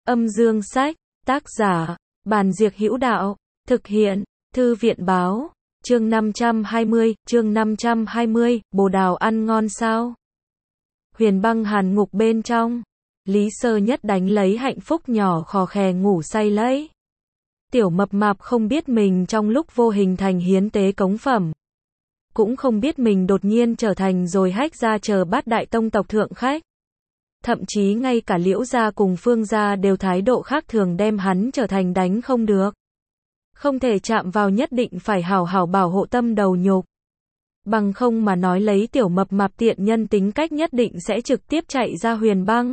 Âm dương sách, tác giả, Bàn Diệc Hữu Đạo, thực hiện, Thư viện báo, chương 520, bồ đào ăn ngon sao? Huyền băng hàn ngục bên trong, Lý Sơ Nhất đánh lấy hạnh phúc nhỏ khò khè ngủ say lấy. Tiểu mập mạp không biết mình trong lúc vô hình thành hiến tế cống phẩm. Cũng không biết mình đột nhiên trở thành rồi hách gia chờ bát đại tông tộc thượng khách. Thậm chí ngay cả Liễu gia cùng Phương gia đều thái độ khác thường đem hắn trở thành đánh không được. Không thể chạm vào, nhất định phải hảo hảo bảo hộ tâm đầu nhục. Bằng không mà nói lấy tiểu mập mạp tiện nhân tính cách nhất định sẽ trực tiếp chạy ra huyền băng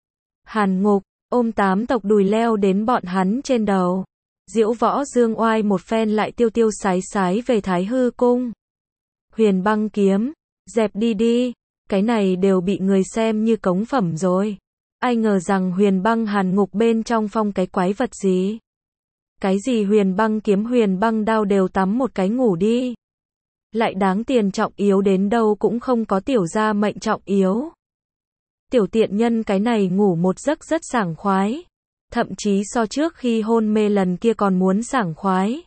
hàn ngục, ôm 8 tộc đùi leo đến bọn hắn trên đầu. Diễu Võ Dương Oai một phen lại tiêu tiêu sái sái về Thái Hư Cung. Huyền băng kiếm, dẹp đi đi, cái này đều bị người xem như cống phẩm rồi. Ai ngờ rằng huyền băng hàn ngục bên trong phong cái quái vật gì. Cái gì huyền băng kiếm huyền băng đao đều tắm một cái ngủ đi. Lại đáng tiền trọng yếu đến đâu cũng không có tiểu gia mệnh trọng yếu. Tiểu tiện nhân cái này ngủ một giấc rất sảng khoái. Thậm chí so trước khi hôn mê lần kia còn muốn sảng khoái.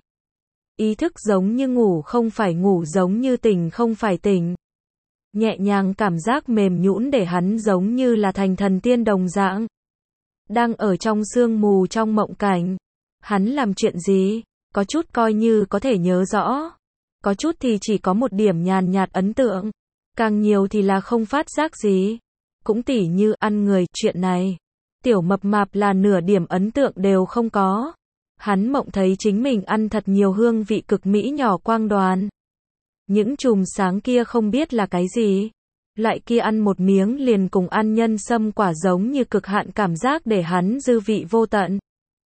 Ý thức giống như ngủ không phải ngủ, giống như tỉnh không phải tỉnh. Nhẹ nhàng cảm giác mềm nhũn để hắn giống như là thành thần tiên đồng dạng. Đang ở trong sương mù trong mộng cảnh. Hắn làm chuyện gì? Có chút coi như có thể nhớ rõ. Có chút thì chỉ có một điểm nhàn nhạt ấn tượng. Càng nhiều thì là không phát giác gì. Cũng tỉ như ăn người, chuyện này. Tiểu mập mạp là nửa điểm ấn tượng đều không có. Hắn mộng thấy chính mình ăn thật nhiều hương vị cực mỹ nhỏ quang đoàn. Những chùm sáng kia không biết là cái gì. Lại kia ăn một miếng liền cùng ăn nhân sâm quả giống như cực hạn cảm giác để hắn dư vị vô tận.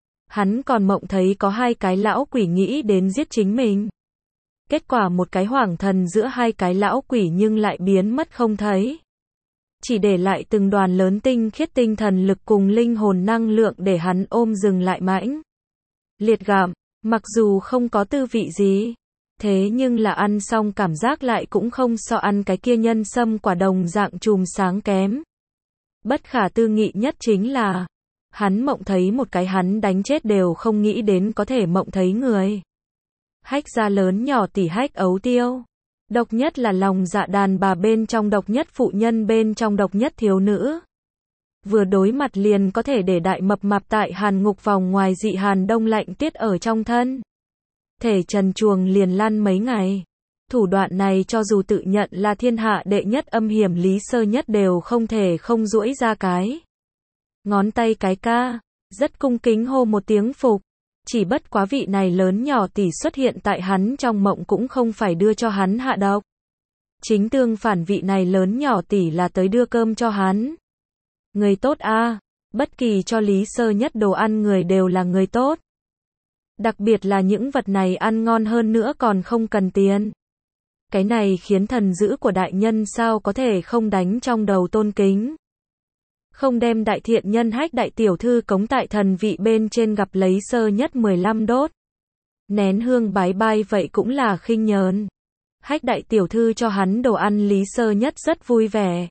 Hắn còn mộng thấy có 2 cái lão quỷ nghĩ đến giết chính mình. Kết quả một cái hoàng thần giữa 2 cái lão quỷ nhưng lại biến mất không thấy. Chỉ để lại từng đoàn lớn tinh khiết tinh thần lực cùng linh hồn năng lượng để hắn ôm dừng lại mãnh liệt gặm, mặc dù không có tư vị gì. Thế nhưng là ăn xong cảm giác lại cũng không so ăn cái kia nhân sâm quả đồng dạng chùm sáng kém. Bất khả tư nghị nhất chính là, hắn mộng thấy một cái hắn đánh chết đều không nghĩ đến có thể mộng thấy người. Hách gia lớn nhỏ tỷ Hách Ấu Tiêu. Độc nhất là lòng dạ đàn bà bên trong độc nhất, phụ nhân bên trong độc nhất, thiếu nữ. Vừa đối mặt liền có thể để đại mập mạp tại hàn ngục vòng ngoài dị hàn đông lạnh tiết ở trong thân. Thể trần truồng liền lăn mấy ngày. Thủ đoạn này cho dù tự nhận là thiên hạ đệ nhất âm hiểm Lý Sơ Nhất đều không thể không duỗi ra cái ngón tay cái ca, rất cung kính hô một tiếng phục. Chỉ bất quá vị này lớn nhỏ tỷ xuất hiện tại hắn trong mộng cũng không phải đưa cho hắn hạ độc. Chính tương phản, vị này lớn nhỏ tỷ là tới đưa cơm cho hắn. Người tốt a, bất kỳ cho Lý Sơ Nhất đồ ăn người đều là người tốt. Đặc biệt là những vật này ăn ngon hơn nữa còn không cần tiền. Cái này khiến thần dữ của đại nhân sao có thể không đánh trong đầu tôn kính. Không đem đại thiện nhân Hách đại tiểu thư cống tại thần vị bên trên gặp Lý Sơ Nhất 15 đốt nén hương bái bai vậy cũng là khinh nhờn. Hách đại tiểu thư cho hắn đồ ăn Lý Sơ Nhất rất vui vẻ.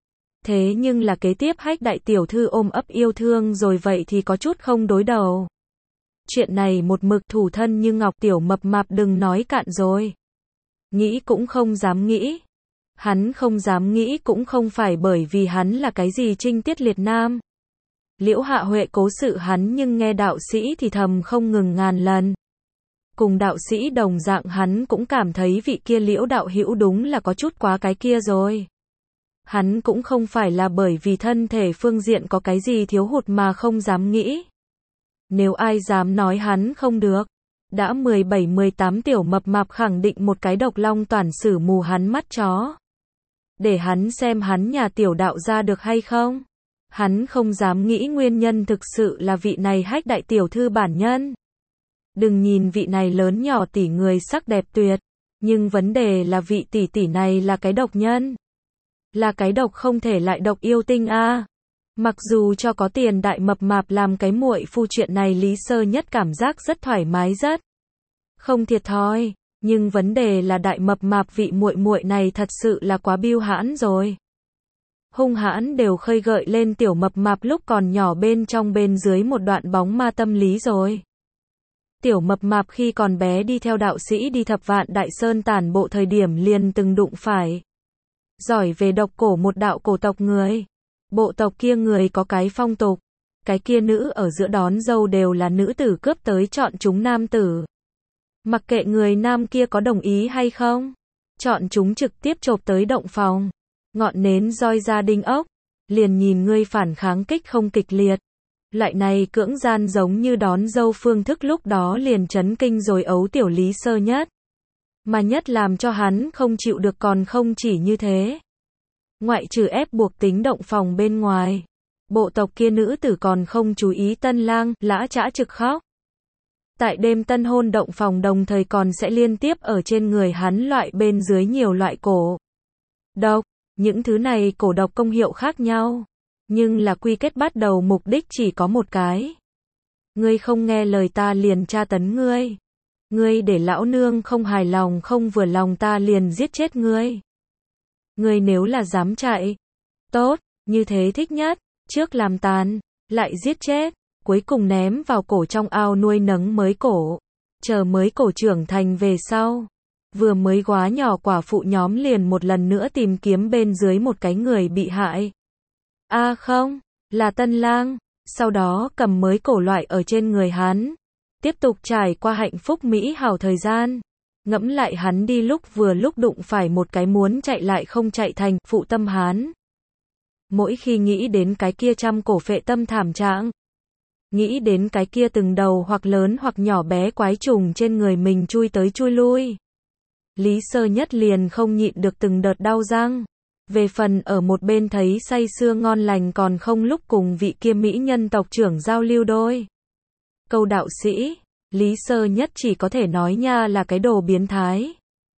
Thế nhưng là kế tiếp Hách đại tiểu thư ôm ấp yêu thương rồi vậy thì có chút không đối đầu. Chuyện này một mực thủ thân như ngọc, tiểu mập mạp đừng nói cạn rồi. Nghĩ cũng không dám nghĩ. Hắn không dám nghĩ cũng không phải bởi vì hắn là cái gì trinh tiết liệt nam. Liễu Hạ Huệ cố sự hắn nhưng nghe đạo sĩ thì thầm không ngừng ngàn lần. Cùng đạo sĩ đồng dạng hắn cũng cảm thấy vị kia Liễu đạo hữu đúng là có chút quá cái kia rồi. Hắn cũng không phải là bởi vì thân thể phương diện có cái gì thiếu hụt mà không dám nghĩ. Nếu ai dám nói hắn không được, đã 17-18 tiểu mập mạp khẳng định một cái độc long toàn sử mù hắn mắt chó. Để hắn xem hắn nhà tiểu đạo ra được hay không. Hắn không dám nghĩ nguyên nhân thực sự là vị này Hách đại tiểu thư bản nhân. Đừng nhìn vị này lớn nhỏ tỷ người sắc đẹp tuyệt, nhưng vấn đề là vị tỷ tỷ này là cái độc nhân. Là cái độc không thể lại độc yêu tinh a. Mặc dù cho có tiền đại mập mạp làm cái muội phu, chuyện này Lý Sơ Nhất cảm giác rất thoải mái, rất không thiệt thòi, nhưng vấn đề là đại mập mạp vị muội muội này thật sự là quá biêu hãn rồi. hung hãn đều khơi gợi lên tiểu mập mạp lúc còn nhỏ bên trong bên dưới một đoạn bóng ma tâm lý rồi. Tiểu mập mạp khi còn bé đi theo đạo sĩ đi Thập Vạn Đại Sơn tản bộ thời điểm liền từng đụng phải. Giỏi về độc cổ một đạo cổ tộc người. Bộ tộc kia người có cái phong tục. Cái kia nữ ở giữa đón dâu đều là nữ tử cướp tới chọn chúng nam tử. Mặc kệ người nam kia có đồng ý hay không. Chọn chúng trực tiếp chộp tới động phòng. Ngọn nến roi ra đinh ốc. Liền nhìn ngươi phản kháng kích không kịch liệt. Loại này cưỡng gian giống như đón dâu phương thức lúc đó liền chấn kinh rồi ấu tiểu Lý Sơ Nhất. Mà nhất làm cho hắn không chịu được còn không chỉ như thế. Ngoại trừ ép buộc tính động phòng bên ngoài. Bộ tộc kia nữ tử còn không chú ý tân lang, lã chã trực khóc. Tại đêm tân hôn động phòng đồng thời còn sẽ liên tiếp ở trên người hắn loại bên dưới nhiều loại cổ độc. Những thứ này cổ độc công hiệu khác nhau. Nhưng là quy kết bắt đầu mục đích chỉ có một cái. Ngươi không nghe lời ta liền tra tấn ngươi. Ngươi để lão nương không hài lòng không vừa lòng ta liền giết chết ngươi. Ngươi nếu là dám chạy. Tốt, như thế thích nhất. Trước làm tàn, lại giết chết. Cuối cùng ném vào cổ trong ao nuôi nấng mới cổ. Chờ mới cổ trưởng thành về sau. Vừa mới quá nhỏ quả phụ nhóm liền một lần nữa tìm kiếm bên dưới một cái người bị hại. Không, là tân lang. Sau đó cầm mới cổ loại ở trên người hắn. Tiếp tục trải qua hạnh phúc mỹ hảo thời gian. Ngẫm lại hắn đi lúc vừa lúc đụng phải một cái muốn chạy lại không chạy thành phụ tâm hắn. Mỗi khi nghĩ đến cái kia trăm cổ phệ tâm thảm trạng. Nghĩ đến cái kia từng đầu hoặc lớn hoặc nhỏ bé quái trùng trên người mình chui tới chui lui. Lý Sơ Nhất liền không nhịn được từng đợt đau răng. Về phần ở một bên thấy say sưa ngon lành còn không lúc cùng vị kia mỹ nhân tộc trưởng giao lưu đôi. Câu đạo sĩ, Lý Sơ Nhất chỉ có thể nói nha là cái đồ biến thái.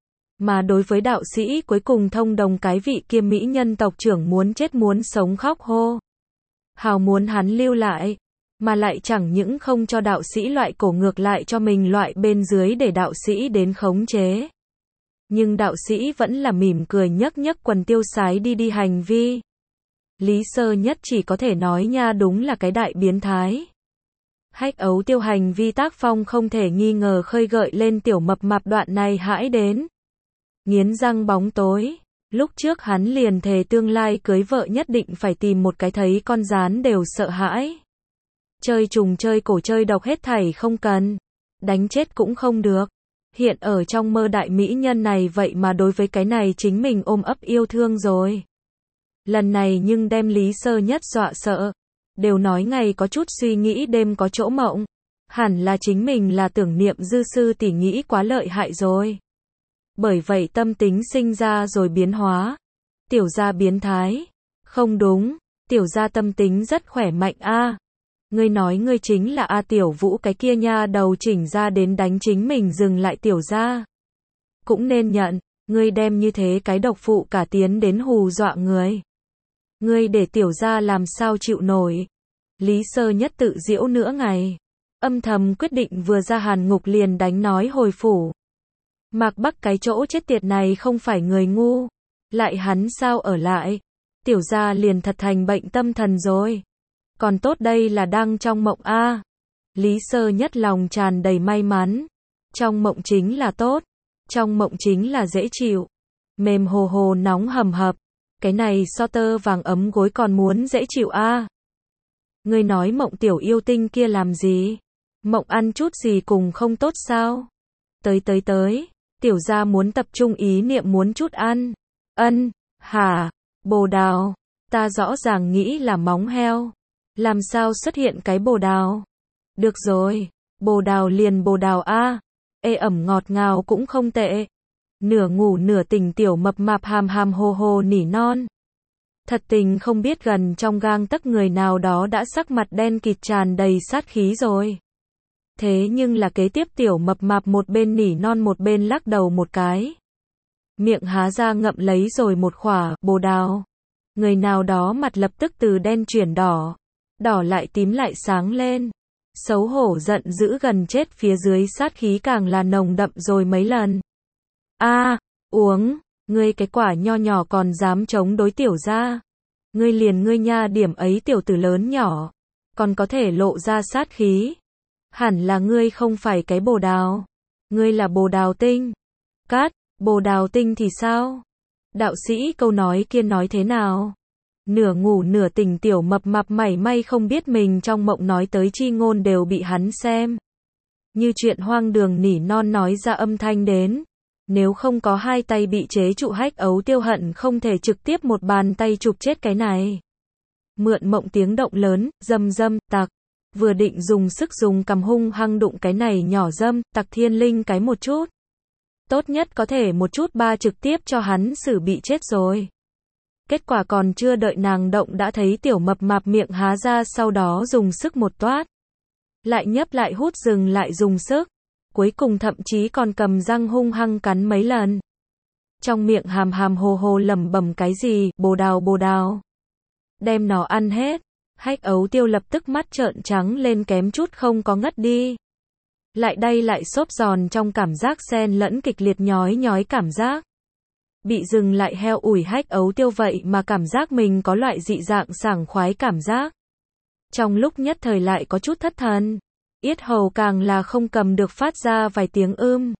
Mà đối với đạo sĩ cuối cùng thông đồng cái vị kia mỹ nhân tộc trưởng muốn chết muốn sống khóc hô. Hào muốn hắn lưu lại. Mà lại chẳng những không cho đạo sĩ loại cổ ngược lại cho mình loại bên dưới để đạo sĩ đến khống chế. Nhưng đạo sĩ vẫn là mỉm cười nhấc nhấc quần tiêu sái đi hành vi. Lý Sơ Nhất chỉ có thể nói nha đúng là cái đại biến thái. Hách ấu tiêu hành vi tác phong không thể nghi ngờ khơi gợi lên tiểu mập mạp đoạn này hãi đến. Nghiến răng bóng tối. Lúc trước hắn liền thề tương lai cưới vợ nhất định phải tìm một cái thấy con rán đều sợ hãi. Chơi trùng chơi cổ chơi độc hết thảy không cần. Đánh chết cũng không được. Hiện ở trong mơ đại mỹ nhân này vậy mà đối với cái này chính mình ôm ấp yêu thương rồi. Lần này nhưng đem Lý Sơ Nhất dọa sợ. Đều nói ngày có chút suy nghĩ đêm có chỗ mộng. Hẳn là chính mình là tưởng niệm dư sư tỷ nghĩ quá lợi hại rồi. Bởi vậy tâm tính sinh ra rồi biến hóa. Tiểu gia biến thái. Không đúng, tiểu gia tâm tính rất khỏe mạnh Ngươi nói ngươi chính là Tiểu Vũ cái kia nha đầu chỉnh ra đến đánh chính mình dừng lại tiểu gia. Cũng nên nhận, ngươi đem như thế cái độc phụ cả tiến đến hù dọa người. Ngươi để tiểu gia làm sao chịu nổi. Lý Sơ Nhất tự giễu nửa ngày. Âm thầm quyết định vừa ra hàn ngục liền đánh nói hồi phủ. Mạc Bắc cái chỗ chết tiệt này không phải người ngu. Lại hắn sao ở lại. Tiểu gia liền thật thành bệnh tâm thần rồi. Còn tốt đây là đang trong mộng Lý Sơ Nhất lòng tràn đầy may mắn. Trong mộng chính là tốt. Trong mộng chính là dễ chịu. Mềm hồ hồ nóng hầm hập. Cái này so tơ vàng ấm gối còn muốn dễ chịu Ngươi nói mộng tiểu yêu tinh kia làm gì? Mộng ăn chút gì cùng không tốt sao? Tới. Tiểu gia muốn tập trung ý niệm muốn chút ăn. Hả? Bồ đào. Ta rõ ràng nghĩ là móng heo. Làm sao xuất hiện cái bồ đào? Được rồi. Bồ đào liền bồ đào Ê ẩm ngọt ngào cũng không tệ. Nửa ngủ nửa tỉnh tiểu mập mạp hàm hàm hồ hồ nỉ non. Thật tình không biết gần trong gang tấc người nào đó đã sắc mặt đen kịt tràn đầy sát khí rồi. Thế nhưng là kế tiếp tiểu mập mạp một bên nỉ non một bên lắc đầu một cái. Miệng há ra ngậm lấy rồi một khỏa bồ đào. Người nào đó mặt lập tức từ đen chuyển đỏ. Đỏ lại tím lại sáng lên. Xấu hổ giận dữ gần chết phía dưới sát khí càng là nồng đậm rồi mấy lần. Uống, ngươi cái quả nho nhỏ còn dám chống đối tiểu gia. Ngươi liền ngươi nha, điểm ấy tiểu tử lớn nhỏ, còn có thể lộ ra sát khí. Hẳn là ngươi không phải cái bồ đào. Ngươi là bồ đào tinh. Cát, bồ đào tinh thì sao? Đạo sĩ câu nói kia nói thế nào? Nửa ngủ nửa tỉnh tiểu mập mạp mảy may không biết mình trong mộng nói tới chi ngôn đều bị hắn xem như chuyện hoang đường, nỉ non nói ra âm thanh đến. Nếu không có hai tay bị chế trụ, Hách Ấu Tiêu hận không thể trực tiếp một bàn tay chụp chết cái này. Mượn mộng tiếng động lớn, dâm dâm, tặc. Vừa định dùng sức dùng cằm hung hăng đụng cái này nhỏ dâm, tặc thiên linh cái một chút. Tốt nhất có thể một chút ba trực tiếp cho hắn xử bị chết rồi. Kết quả còn chưa đợi nàng động đã thấy tiểu mập mạp miệng há ra, sau đó dùng sức một toát. Lại nhấp lại hút, dừng lại dùng sức. Cuối cùng thậm chí còn cầm răng hung hăng cắn mấy lần. Trong miệng hàm hàm hồ hồ lẩm bẩm cái gì, bồ đào bồ đào. Đem nó ăn hết. Hách Ấu Tiêu lập tức mắt trợn trắng lên, kém chút không có ngất đi. Lại đây lại xốp giòn trong cảm giác xen lẫn kịch liệt nhói nhói cảm giác. Bị dừng lại heo ủi, Hách Ấu Tiêu vậy mà cảm giác mình có loại dị dạng sảng khoái cảm giác. Trong lúc nhất thời lại có chút thất thần. Yết hầu càng là không cầm được phát ra vài tiếng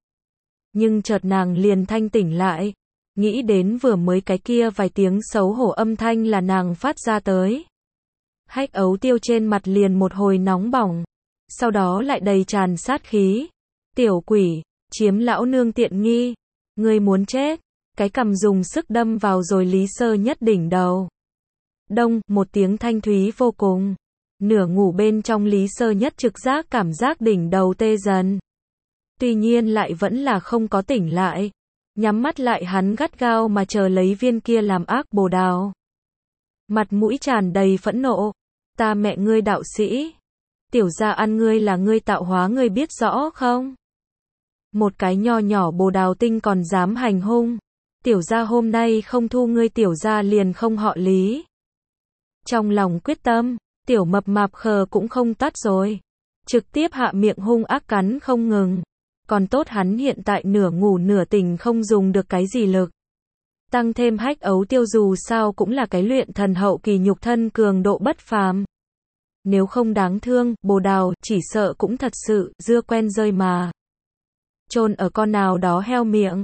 Nhưng chợt nàng liền thanh tỉnh lại. Nghĩ đến vừa mới cái kia vài tiếng xấu hổ âm thanh là nàng phát ra tới. Hách Ấu Tiêu trên mặt liền một hồi nóng bỏng. Sau đó lại đầy tràn sát khí. Tiểu quỷ, chiếm lão nương tiện nghi. Ngươi muốn chết. Cái cằm dùng sức đâm vào rồi Lý Sơ Nhất đỉnh đầu. Đông, một tiếng thanh thúy vô cùng. Nửa ngủ bên trong Lý Sơ Nhất trực giác cảm giác đỉnh đầu tê dần. Tuy nhiên lại vẫn là không có tỉnh lại. Nhắm mắt lại hắn gắt gao mà chờ lấy viên kia làm ác bồ đào. Mặt mũi tràn đầy phẫn nộ. Ta mẹ ngươi đạo sĩ. Tiểu gia ăn ngươi là ngươi tạo hóa, ngươi biết rõ không? Một cái nho nhỏ bồ đào tinh còn dám hành hung. Tiểu gia hôm nay không thu ngươi tiểu gia liền không họ Lý. Trong lòng quyết tâm, tiểu mập mạp khờ cũng không tắt rồi. Trực tiếp hạ miệng hung ác cắn không ngừng. Còn tốt hắn hiện tại nửa ngủ nửa tỉnh, không dùng được cái gì lực. Tăng thêm Hách Ấu Tiêu dù sao cũng là cái luyện thần hậu kỳ, nhục thân cường độ bất phàm. Nếu không đáng thương, bồ đào, chỉ sợ cũng thật sự, dưa quen rơi mà. Chôn ở con nào đó heo miệng.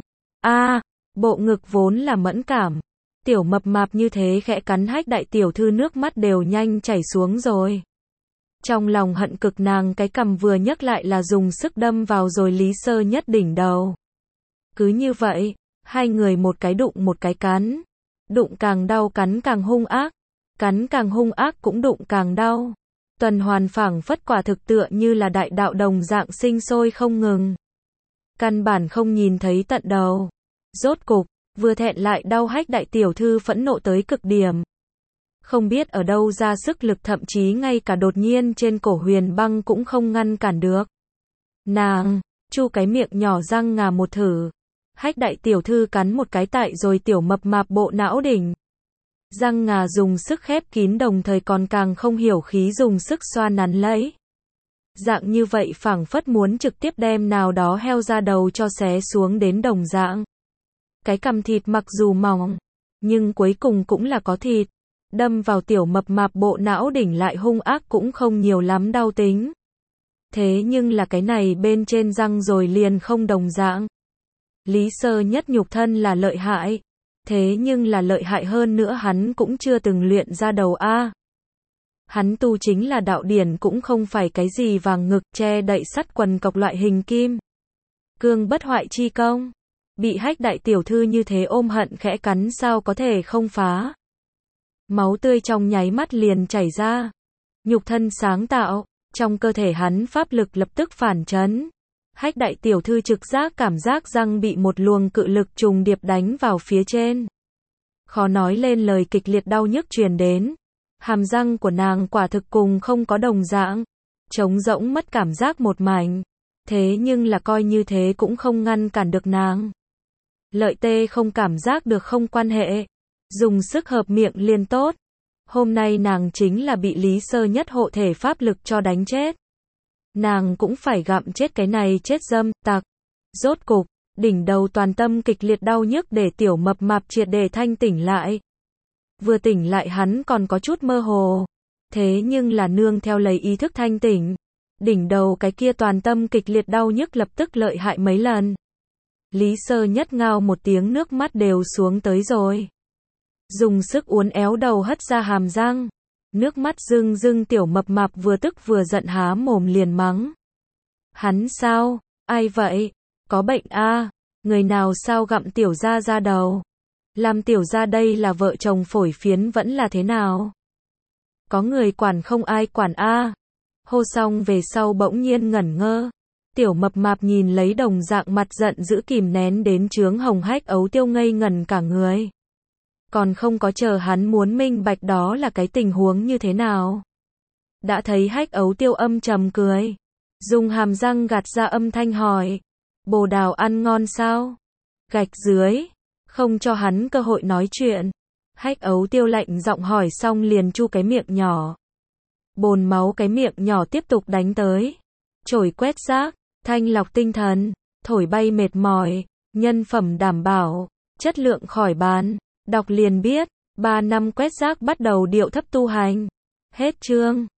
Bộ ngực vốn là mẫn cảm. Tiểu mập mạp như thế khẽ cắn Hách đại tiểu thư, nước mắt đều nhanh chảy xuống rồi. Trong lòng hận cực, nàng cái cằm vừa nhấc lại là dùng sức đâm vào rồi Lý Sơ Nhất đỉnh đầu. Cứ như vậy, hai người một cái đụng một cái cắn. Đụng càng đau, cắn càng hung ác. Cắn càng hung ác cũng đụng càng đau. Tuần hoàn phảng phất quả thực tựa như là đại đạo đồng dạng sinh sôi không ngừng. Căn bản không nhìn thấy tận đầu. Rốt cục, vừa thẹn lại đau, Hách đại tiểu thư phẫn nộ tới cực điểm. Không biết ở đâu ra sức lực, thậm chí ngay cả đột nhiên trên cổ Huyền Băng cũng không ngăn cản được. Nàng, chu cái miệng nhỏ răng ngà một thử. Hách đại tiểu thư cắn một cái tại rồi tiểu mập mạp bộ não đỉnh. Răng ngà dùng sức khép kín, đồng thời còn càng không hiểu khí dùng sức xoa nắn lấy. Dạng như vậy phảng phất muốn trực tiếp đem nào đó heo ra đầu cho xé xuống đến đồng dạng. Cái cằm thịt mặc dù mỏng, nhưng cuối cùng cũng là có thịt. Đâm vào tiểu mập mạp bộ não đỉnh lại hung ác cũng không nhiều lắm đau tính. Thế nhưng là cái này bên trên răng rồi liền không đồng dạng. Lý Sơ Nhất nhục thân là lợi hại. Thế nhưng là lợi hại hơn nữa hắn cũng chưa từng luyện ra đầu a. Hắn tu chính là đạo điển, cũng không phải cái gì vàng ngực che đậy sắt quần cọc loại hình kim cương bất hoại chi công. Bị Hách đại tiểu thư như thế ôm hận khẽ cắn, sao có thể không phá. Máu tươi trong nháy mắt liền chảy ra. Nhục thân sáng tạo, trong cơ thể hắn pháp lực lập tức phản chấn. Hách đại tiểu thư trực giác cảm giác răng bị một luồng cự lực trùng điệp đánh vào phía trên. Khó nói lên lời, kịch liệt đau nhức truyền đến. Hàm răng của nàng quả thực cùng không có đồng dạng. Trống rỗng mất cảm giác một mảnh. Thế nhưng là coi như thế cũng không ngăn cản được nàng. Lợi tê không cảm giác được không quan hệ. Dùng sức hợp miệng liền tốt. Hôm nay nàng chính là bị Lý Sơ Nhất hộ thể pháp lực cho đánh chết. Nàng cũng phải gặm chết cái này chết dâm tặc. Rốt cục, đỉnh đầu toàn tâm kịch liệt đau nhức để tiểu mập mạp triệt để thanh tỉnh lại. Vừa tỉnh lại hắn còn có chút mơ hồ. Thế nhưng là nương theo lấy ý thức thanh tỉnh. Đỉnh đầu cái kia toàn tâm kịch liệt đau nhức lập tức lợi hại mấy lần. Lý Sơ Nhất ngao một tiếng nước mắt đều xuống tới rồi. Dùng sức uốn éo đầu hất ra hàm răng. Nước mắt rưng rưng tiểu mập mạp vừa tức vừa giận há mồm liền mắng. Hắn sao? Ai vậy? Có bệnh a? Người nào sao gặm tiểu gia ra đầu? Làm tiểu gia đây là vợ chồng phổi phiến vẫn là thế nào? Có người quản không ai quản a? Hô xong về sau bỗng nhiên ngẩn ngơ. Tiểu mập mạp nhìn lấy đồng dạng mặt giận dữ kìm nén đến trướng hồng hách Ấu Tiêu ngây ngẩn cả người. Còn không có chờ hắn muốn minh bạch đó là cái tình huống như thế nào. Đã thấy hách Ấu Tiêu âm trầm cười. Dùng hàm răng gạt ra âm thanh hỏi. Bồ đào ăn ngon sao? Gạch dưới. Không cho hắn cơ hội nói chuyện. Hách Ấu Tiêu lạnh giọng hỏi xong liền chu cái miệng nhỏ. Bồn máu cái miệng nhỏ tiếp tục đánh tới. Chổi quét rác, thanh lọc tinh thần, thổi bay mệt mỏi, nhân phẩm đảm bảo, chất lượng khỏi bán. Đọc liền biết, 3 năm quét rác bắt đầu điệu thấp tu hành. Hết chương.